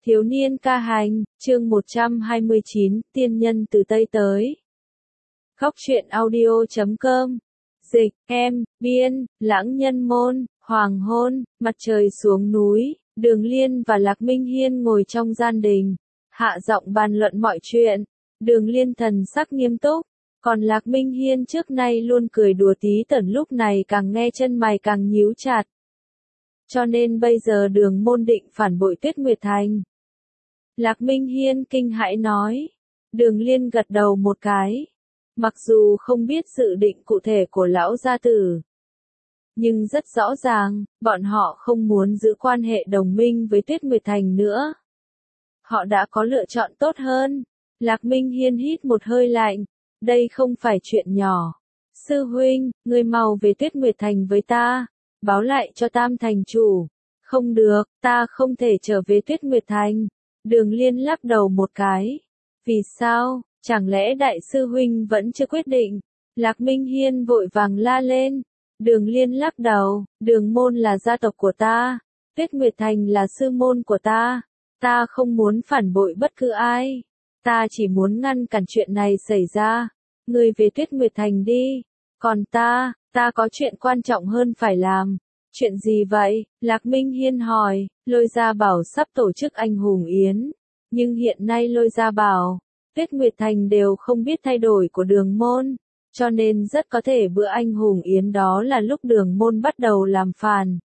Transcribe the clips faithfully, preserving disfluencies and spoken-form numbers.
Thiếu niên ca hành, chương một trăm hai mươi chín, tiên nhân từ Tây tới. Khóc chuyện audio chấm com. Dịch, em, biên, lãng nhân môn, hoàng hôn, mặt trời xuống núi, Đường Liên và Lạc Minh Hiên ngồi trong gian đình, hạ giọng bàn luận mọi chuyện. Đường Liên thần sắc nghiêm túc, còn Lạc Minh Hiên trước nay luôn cười đùa tí tởn lúc này càng nghe chân mày càng nhíu chặt. Cho nên bây giờ Đường môn định phản bội Tuyết Nguyệt Thành. Lạc Minh Hiên kinh hãi nói. Đường Liên gật đầu một cái. Mặc dù không biết dự định cụ thể của lão gia tử, nhưng rất rõ ràng, bọn họ không muốn giữ quan hệ đồng minh với Tuyết Nguyệt Thành nữa. Họ đã có lựa chọn tốt hơn. Lạc Minh Hiên hít một hơi lạnh. Đây không phải chuyện nhỏ. Sư huynh, ngươi mau về Tuyết Nguyệt Thành với ta. Báo lại cho Tam thành chủ. Không được, ta không thể trở về Tuyết Nguyệt Thành. Đường Liên lắc đầu một cái. Vì sao, chẳng lẽ đại sư huynh vẫn chưa quyết định? Lạc Minh Hiên vội vàng la lên. Đường Liên lắc đầu, Đường môn là gia tộc của ta. Tuyết Nguyệt Thành là sư môn của ta. Ta không muốn phản bội bất cứ ai. Ta chỉ muốn ngăn cản chuyện này xảy ra. Ngươi về Tuyết Nguyệt Thành đi. Còn ta, ta có chuyện quan trọng hơn phải làm. Chuyện gì vậy? Lạc Minh Hiên hỏi. Lôi Gia Bảo sắp tổ chức anh hùng yến. Nhưng hiện nay Lôi Gia Bảo, Tuyết Nguyệt Thành đều không biết thay đổi của Đường môn. Cho nên rất có thể bữa anh hùng yến đó là lúc Đường môn bắt đầu làm phản.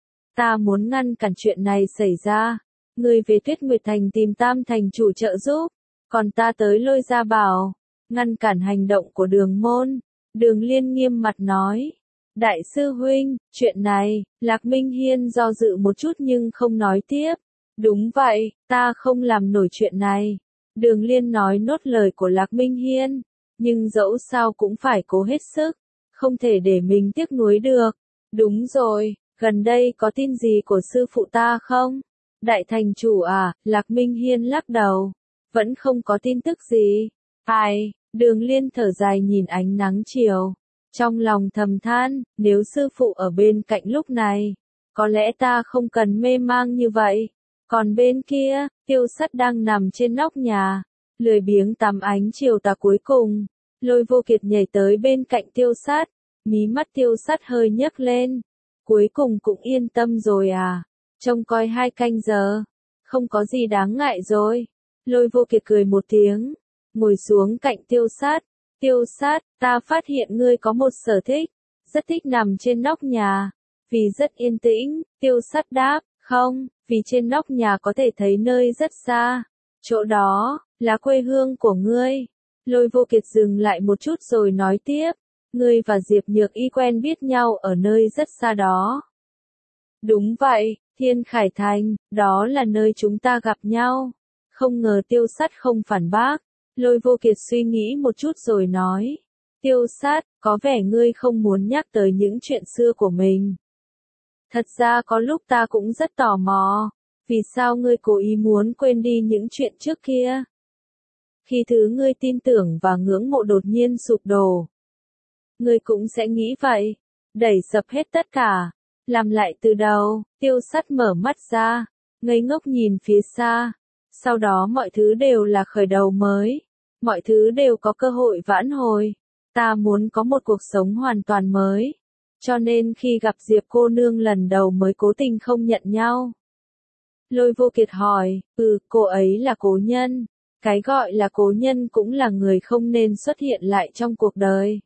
Ta muốn ngăn cản chuyện này xảy ra. Ngươi về Tuyết Nguyệt Thành tìm Tam thành chủ trợ giúp. Còn ta tới Lôi Gia Bảo, ngăn cản hành động của Đường môn. Đường Liên nghiêm mặt nói. Đại sư huynh, chuyện này, Lạc Minh Hiên do dự một chút nhưng không nói tiếp. Đúng vậy, ta không làm nổi chuyện này. Đường Liên nói nốt lời của Lạc Minh Hiên, nhưng dẫu sao cũng phải cố hết sức, không thể để mình tiếc nuối được. Đúng rồi, gần đây có tin gì của sư phụ ta không? Đại thành chủ à? Lạc Minh Hiên lắc đầu. Vẫn không có tin tức gì. Ai? Đường Liên thở dài nhìn ánh nắng chiều. Trong lòng thầm than, nếu sư phụ ở bên cạnh lúc này, có lẽ ta không cần mê mang như vậy. Còn bên kia, Tiêu Sắt đang nằm trên nóc nhà, lười biếng tắm ánh chiều tà cuối cùng. Lôi Vô Kiệt nhảy tới bên cạnh Tiêu Sắt, mí mắt Tiêu Sắt hơi nhấc lên. Cuối cùng cũng yên tâm rồi à? Trông coi hai canh giờ, không có gì đáng ngại rồi. Lôi Vô Kiệt cười một tiếng, ngồi xuống cạnh Tiêu Sắt. Tiêu Sát, ta phát hiện ngươi có một sở thích, rất thích nằm trên nóc nhà, vì rất yên tĩnh. Tiêu Sát đáp, không, vì trên nóc nhà có thể thấy nơi rất xa, chỗ đó là quê hương của ngươi. Lôi Vô Kiệt dừng lại một chút rồi nói tiếp, ngươi và Diệp Nhược Y quen biết nhau ở nơi rất xa đó. Đúng vậy, Thiên Khải Thành, đó là nơi chúng ta gặp nhau. Không ngờ Tiêu Sát không phản bác. Lôi Vô Kiệt suy nghĩ một chút rồi nói. Tiêu Sát, có vẻ ngươi không muốn nhắc tới những chuyện xưa của mình. Thật ra có lúc ta cũng rất tò mò. Vì sao ngươi cố ý muốn quên đi những chuyện trước kia? Khi thứ ngươi tin tưởng và ngưỡng mộ đột nhiên sụp đổ, ngươi cũng sẽ nghĩ vậy. Đẩy sập hết tất cả. Làm lại từ đầu. Tiêu Sát mở mắt ra, ngây ngốc nhìn phía xa. Sau đó mọi thứ đều là khởi đầu mới. Mọi thứ đều có cơ hội vãn hồi. Ta muốn có một cuộc sống hoàn toàn mới. Cho nên khi gặp Diệp cô nương lần đầu mới cố tình không nhận nhau. Lôi Vô Kiệt hỏi, ừ, cô ấy là cố nhân. Cái gọi là cố nhân cũng là người không nên xuất hiện lại trong cuộc đời.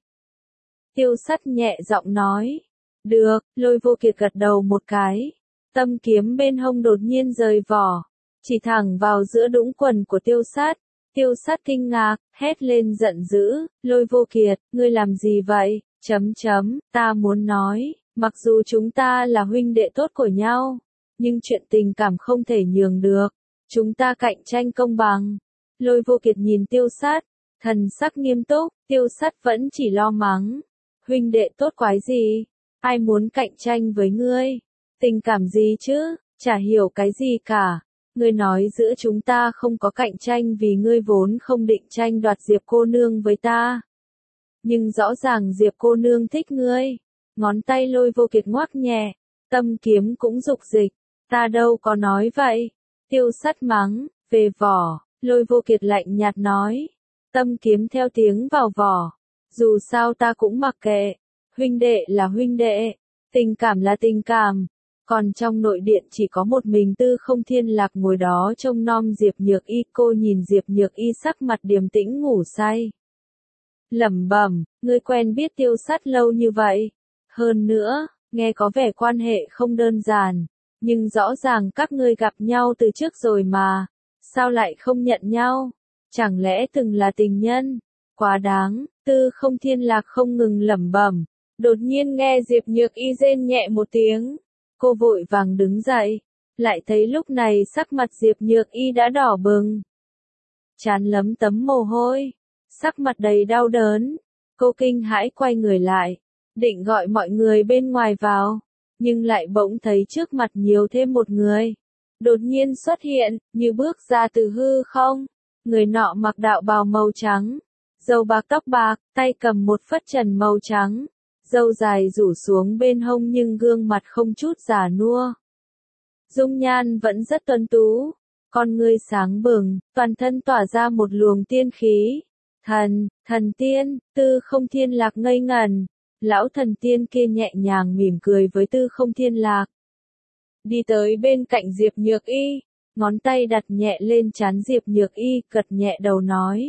Tiêu Sắt nhẹ giọng nói. Được, Lôi Vô Kiệt gật đầu một cái. Tâm kiếm bên hông đột nhiên rời vỏ, chỉ thẳng vào giữa đũng quần của Tiêu Sát. Tiêu Sát kinh ngạc, hét lên giận dữ, Lôi Vô Kiệt, ngươi làm gì vậy? Chấm chấm, ta muốn nói, mặc dù chúng ta là huynh đệ tốt của nhau, nhưng chuyện tình cảm không thể nhường được. Chúng ta cạnh tranh công bằng. Lôi Vô Kiệt nhìn Tiêu Sát, thần sắc nghiêm túc. Tiêu Sát vẫn chỉ lo mắng. Huynh đệ tốt quái gì? Ai muốn cạnh tranh với ngươi? Tình cảm gì chứ? Chả hiểu cái gì cả. Ngươi nói giữa chúng ta không có cạnh tranh vì ngươi vốn không định tranh đoạt Diệp cô nương với ta. Nhưng rõ ràng Diệp cô nương thích ngươi. Ngón tay Lôi Vô Kiệt ngoắc nhẹ, tâm kiếm cũng dục dịch. Ta đâu có nói vậy. Tiêu Sắt mắng, về vỏ, Lôi Vô Kiệt lạnh nhạt nói. Tâm kiếm theo tiếng vào vỏ. Dù sao ta cũng mặc kệ. Huynh đệ là huynh đệ. Tình cảm là tình cảm. Còn trong nội điện chỉ có một mình Tư Không Thiên Lạc ngồi đó trông nom Diệp Nhược Y. Cô nhìn Diệp Nhược Y sắc mặt điềm tĩnh ngủ say. Lẩm bẩm, ngươi quen biết Tiêu Sắt lâu như vậy. Hơn nữa, nghe có vẻ quan hệ không đơn giản. Nhưng rõ ràng các ngươi gặp nhau từ trước rồi mà. Sao lại không nhận nhau? Chẳng lẽ từng là tình nhân? Quá đáng, Tư Không Thiên Lạc không ngừng lẩm bẩm. Đột nhiên nghe Diệp Nhược Y rên nhẹ một tiếng. Cô vội vàng đứng dậy. Lại thấy lúc này sắc mặt Diệp Nhược Y đã đỏ bừng. Trán lấm tấm mồ hôi. Sắc mặt đầy đau đớn. Cô kinh hãi quay người lại. Định gọi mọi người bên ngoài vào. Nhưng lại bỗng thấy trước mặt nhiều thêm một người. Đột nhiên xuất hiện, như bước ra từ hư không. Người nọ mặc đạo bào màu trắng. Râu bạc tóc bạc, tay cầm một phất trần màu trắng. Râu dài rủ xuống bên hông nhưng gương mặt không chút già nua. Dung nhan vẫn rất tuấn tú. Con ngươi sáng bừng, toàn thân tỏa ra một luồng tiên khí. Thần, thần tiên, Tư Không Thiên Lạc ngây ngẩn. Lão thần tiên kia nhẹ nhàng mỉm cười với Tư Không Thiên Lạc. Đi tới bên cạnh Diệp Nhược Y, ngón tay đặt nhẹ lên trán Diệp Nhược Y, gật nhẹ đầu nói.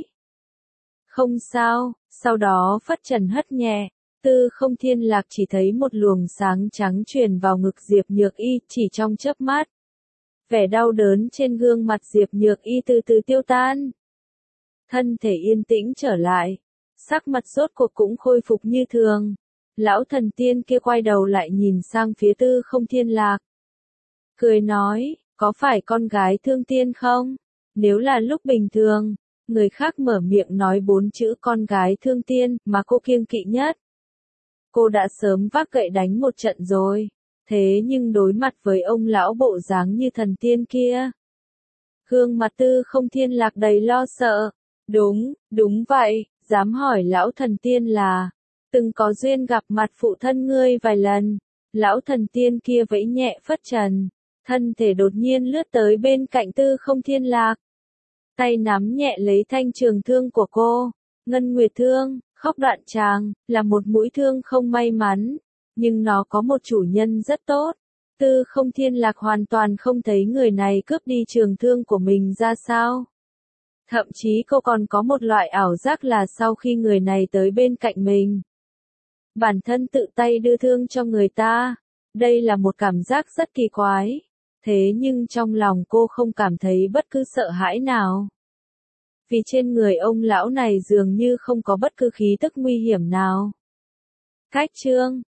Không sao, sau đó phất trần hất nhẹ, Tư Không Thiên Lạc chỉ thấy một luồng sáng trắng truyền vào ngực Diệp Nhược Y chỉ trong chớp mắt. Vẻ đau đớn trên gương mặt Diệp Nhược Y từ từ tiêu tan. Thân thể yên tĩnh trở lại, sắc mặt rốt cuộc cũng khôi phục như thường. Lão thần tiên kia quay đầu lại nhìn sang phía Tư Không Thiên Lạc. Cười nói, có phải con gái thương tiên không? Nếu là lúc bình thường, người khác mở miệng nói bốn chữ con gái thương tiên mà cô kiêng kỵ nhất. Cô đã sớm vác gậy đánh một trận rồi. Thế nhưng đối mặt với ông lão bộ dáng như thần tiên kia. Gương mặt Tư Không Thiên Lạc đầy lo sợ. Đúng, đúng vậy, dám hỏi lão thần tiên là, từng có duyên gặp mặt phụ thân ngươi vài lần. Lão thần tiên kia vẫy nhẹ phất trần, thân thể đột nhiên lướt tới bên cạnh Tư Không Thiên Lạc. Tay nắm nhẹ lấy thanh trường thương của cô, Ngân Nguyệt Thương, khóc đoạn tràng, là một mũi thương không may mắn, nhưng nó có một chủ nhân rất tốt. Tư Không Thiên Lạc hoàn toàn không thấy người này cướp đi trường thương của mình ra sao. Thậm chí cô còn có một loại ảo giác là sau khi người này tới bên cạnh mình, bản thân tự tay đưa thương cho người ta. Đây là một cảm giác rất kỳ quái. Thế nhưng trong lòng cô không cảm thấy bất cứ sợ hãi nào. Vì trên người ông lão này dường như không có bất cứ khí tức nguy hiểm nào. Cách chương